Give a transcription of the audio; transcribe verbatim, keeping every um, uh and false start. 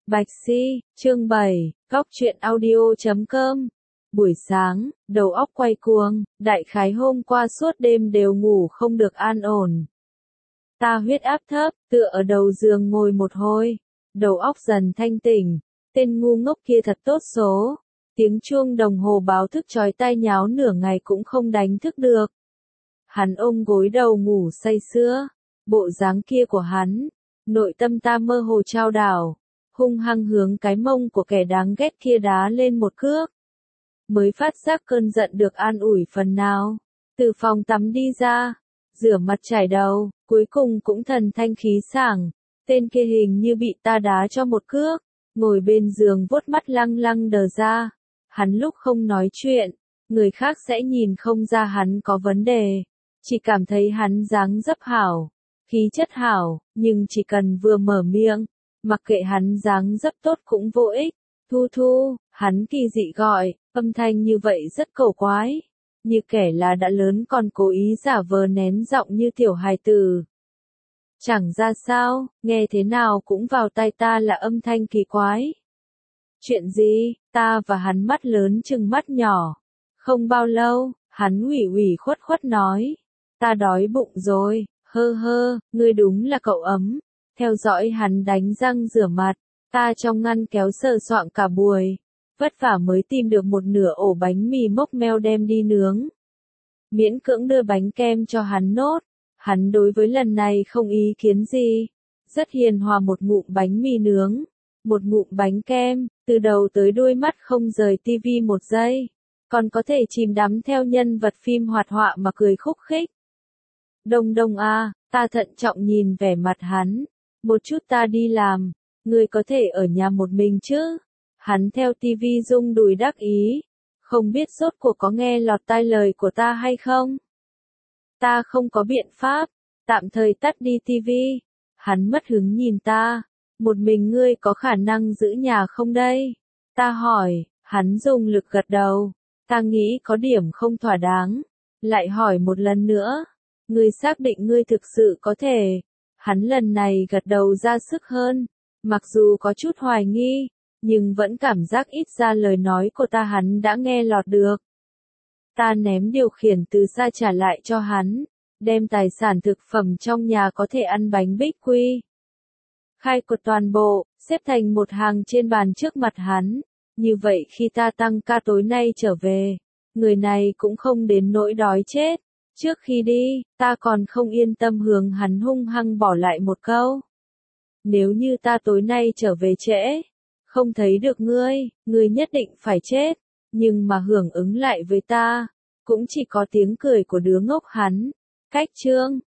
Bạch Si, chương bảy, Góc truyện audio chấm com. Buổi sáng, đầu óc quay cuồng, đại khái hôm qua suốt đêm đều ngủ không được an ổn. Ta huyết áp thấp, tựa ở đầu giường ngồi một hồi, đầu óc dần thanh tỉnh, tên ngu ngốc kia thật tốt số. Tiếng chuông đồng hồ báo thức chói tai nháo nửa ngày cũng không đánh thức được. Hắn ôm gối đầu ngủ say sưa, bộ dáng kia của hắn, nội tâm ta mơ hồ trao đảo, hung hăng hướng cái mông của kẻ đáng ghét kia đá lên một cước. Mới phát giác cơn giận được an ủi phần nào, từ phòng tắm đi ra, rửa mặt chải đầu, cuối cùng cũng thần thanh khí sảng, tên kia hình như bị ta đá cho một cước, ngồi bên giường vuốt mắt lăng lăng đờ ra. Hắn lúc không nói chuyện, người khác sẽ nhìn không ra hắn có vấn đề, chỉ cảm thấy hắn dáng dấp hảo, khí chất hảo, nhưng chỉ cần vừa mở miệng, mặc kệ hắn dáng dấp tốt cũng vô ích. Thu Thu, hắn kỳ dị gọi, âm thanh như vậy rất cổ quái, như kẻ là đã lớn còn cố ý giả vờ nén giọng như tiểu hài tử. Chẳng ra sao, nghe thế nào cũng vào tai ta là âm thanh kỳ quái. Chuyện gì? Ta và hắn mắt lớn chừng mắt nhỏ. Không bao lâu, hắn ủy ủy khuất khuất nói, ta đói bụng rồi, hơ hơ, ngươi đúng là cậu ấm. Theo dõi hắn đánh răng rửa mặt, ta trong ngăn kéo sờ soạng cả buổi, vất vả mới tìm được một nửa ổ bánh mì mốc meo đem đi nướng. Miễn cưỡng đưa bánh kem cho hắn nốt, hắn đối với lần này không ý kiến gì, rất hiền hòa một ngụm bánh mì nướng, một ngụm bánh kem, từ đầu tới đuôi mắt không rời tivi một giây, còn có thể chìm đắm theo nhân vật phim hoạt họa mà cười khúc khích. Đông Đông a, ta thận trọng nhìn vẻ mặt hắn, một chút ta đi làm, ngươi có thể ở nhà một mình chứ? Hắn theo tivi rung đùi đắc ý, không biết rốt cuộc có nghe lọt tai lời của ta hay không? Ta không có biện pháp, tạm thời tắt đi tivi. Hắn mất hứng nhìn ta, một mình ngươi có khả năng giữ nhà không đây? Ta hỏi, hắn dùng lực gật đầu, ta nghĩ có điểm không thỏa đáng, lại hỏi một lần nữa, ngươi xác định ngươi thực sự có thể? Hắn lần này gật đầu ra sức hơn, mặc dù có chút hoài nghi, nhưng vẫn cảm giác ít ra lời nói của ta hắn đã nghe lọt được. Ta ném điều khiển từ xa trả lại cho hắn, đem tài sản thực phẩm trong nhà có thể ăn bánh bích quy. Khai quật toàn bộ, xếp thành một hàng trên bàn trước mặt hắn, như vậy khi ta tăng ca tối nay trở về, người này cũng không đến nỗi đói chết. Trước khi đi, ta còn không yên tâm hướng hắn hung hăng bỏ lại một câu. Nếu như ta tối nay trở về trễ, không thấy được ngươi, ngươi nhất định phải chết, nhưng mà hưởng ứng lại với ta, cũng chỉ có tiếng cười của đứa ngốc hắn. Cách chương,